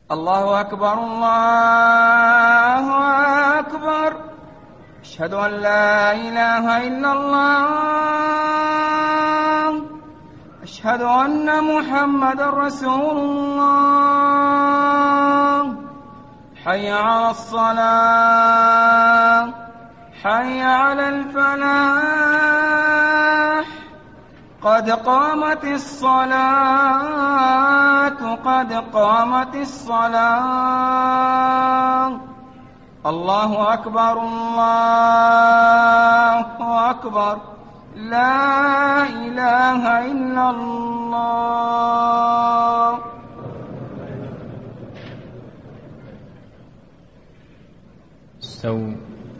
الله أكبر الله أكبر. أشهد أن لا إله إلا الله. أشهد أن محمد رسول الله. حي على الصلاة، حي على الفلاح، قد قامت الصلاة، قد قامت الصلاة. الله أكبر الله أكبر. لا إله إلا الله. استووا،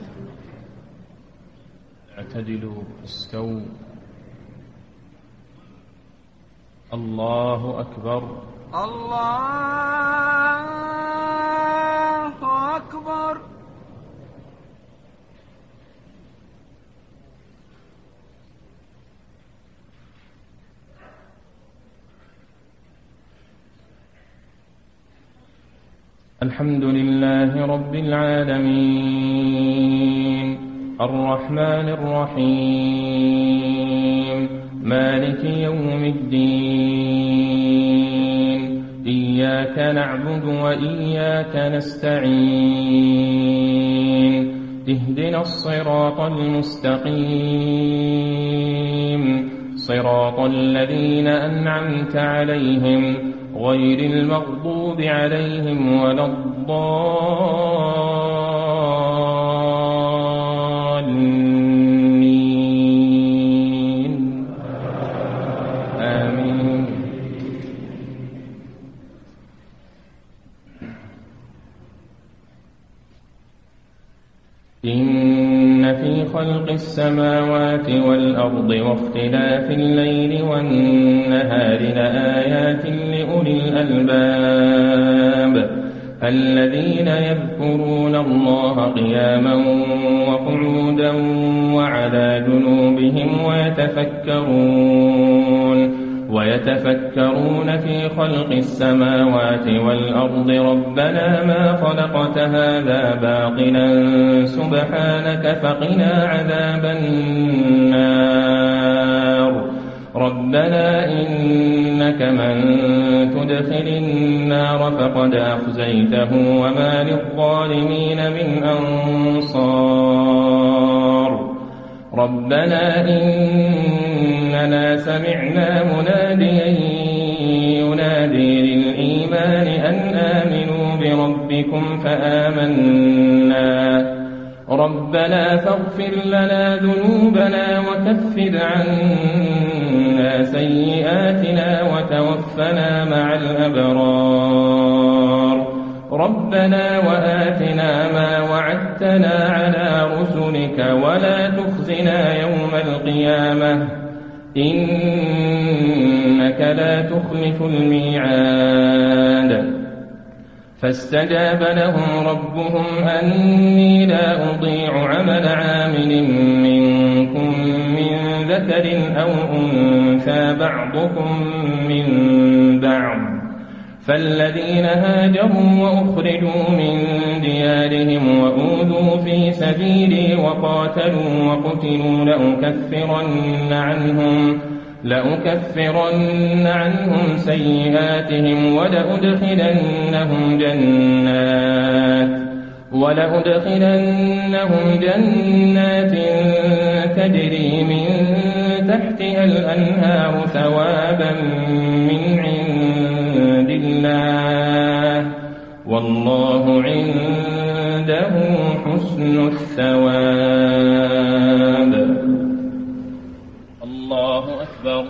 اعتدلوا، استووا. الله أكبر الله أكبر. الحمد لله رب العالمين، الرحمن الرحيم، مالك يوم الدين. إياك نعبد وإياك نستعين. اهدنا الصراط المستقيم، صراط الذين أنعمت عليهم غير المغضوب عليهم ولا الضالين. آمين. إن في خلق السماوات والأرض واختلاف الليل والنهار لآيات لأولي الألباب، الذين يذكرون الله قياما وقعودا وعلى جنوبهم ويتفكرون في خلق السماوات والأرض ربنا ما خلقت هذا باطلا سبحانك فقنا عذاب النار. ربنا إنك من تدخل النار فقد أخزيته وما للظالمين من أنصار. ربنا إننا سمعنا مناديا ينادي للإيمان أن آمنوا بربكم فآمنا. ربنا فاغفر لنا ذنوبنا وكفر عنا سيئاتنا وتوفنا مع الأبرار. ربنا وآتنا ما وعدتنا على رسلك ولا تخزنا يوم القيامة إنك لا تخلف الميعاد. فاستجاب لهم ربهم أني لا أضيع عمل عامل منكم من ذكر أو أنثى بعضكم من بعض. فالذين هاجروا وأخرجوا من ديارهم وأوذوا في سبيلي وقاتلوا وقتلوا لأكفرن عنهم سيئاتهم ولأدخلنهم جنات تجري من تحتها الأنهار ثوابا من عند الله، والله عنده حسن الثواب. الله أكبر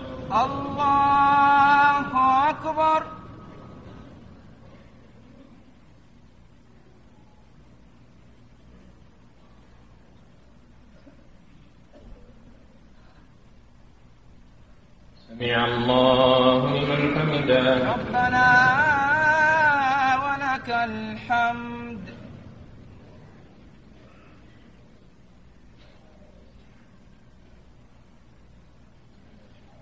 الله أكبر. سمع الله لمن حمده. ربنا ولك الحمد.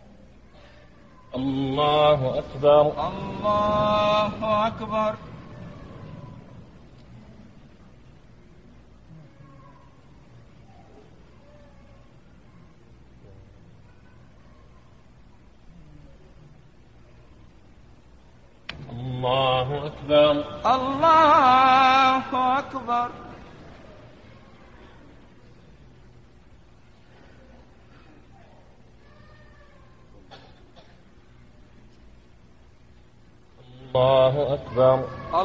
الله أكبر الله أكبر. الله أكبر. الله أكبر. الله أكبر.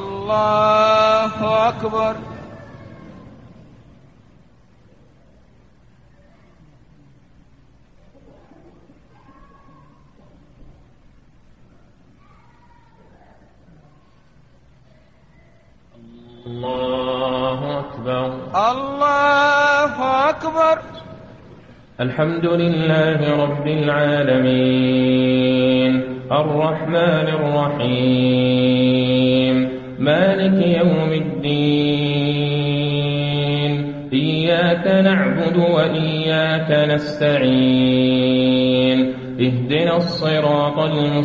الله أكبر. الله أكبر. الله أكبر. الحمد لله رب العالمين الرحمن الرحيم مالك يوم الدين إياك نعبد وإياك نستعين اهدنا الصراط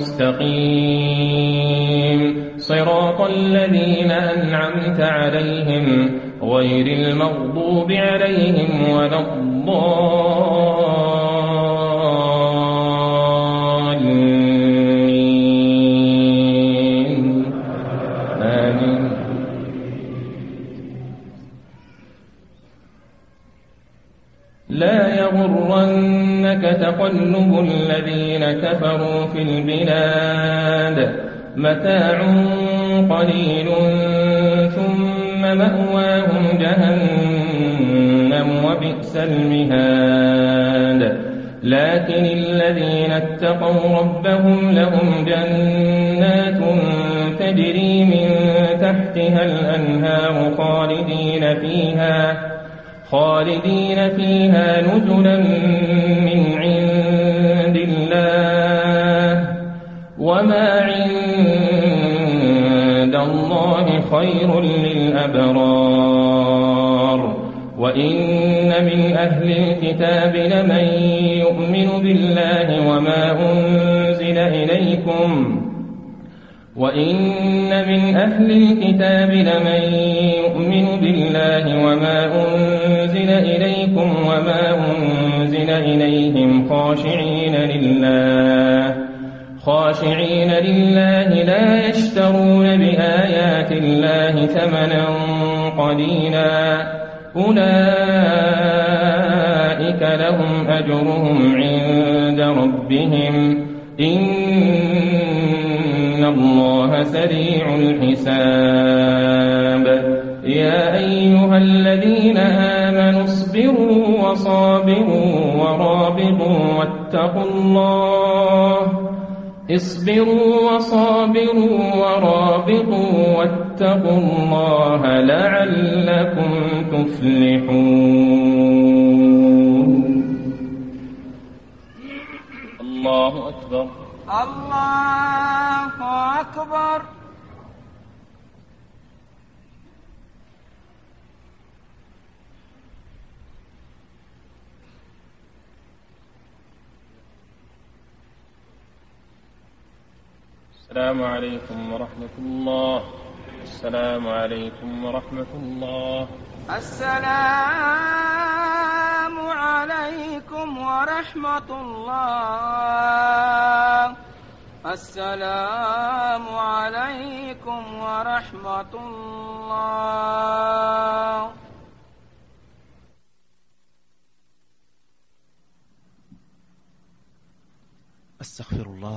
المستقيم صراط الذين أنعمت عليهم غير المغضوب عليهم ولا الضالين آمين. لا يغرنك تقلب الذين كفروا في البلاد متاع قليل ثم مأواهم جهنم وبئس المهاد. لكن الذين اتقوا ربهم لهم جنات تجري من تحتها الأنهار خالدين فيها نزلا من عند الله وما عند الله خير للأبرار. وإن من أهل الكتاب لمن يؤمن بالله وما أنزل إليكم وما أنزل إليهم خاشعين لله لا يشترون بآيات الله ثمنا قليلا أولئك لهم أجرهم عند ربهم إن الله سريع الحساب. يا أيها الذين آمنوا اصبروا وصابروا ورابطوا واتقوا الله لعلكم تفلحون. الله أكبر. الله أكبر. السلام عليكم ورحمة الله. السلام عليكم ورحمة الله. السلام عليكم ورحمة الله. السلام عليكم ورحمة الله. أستغفر الله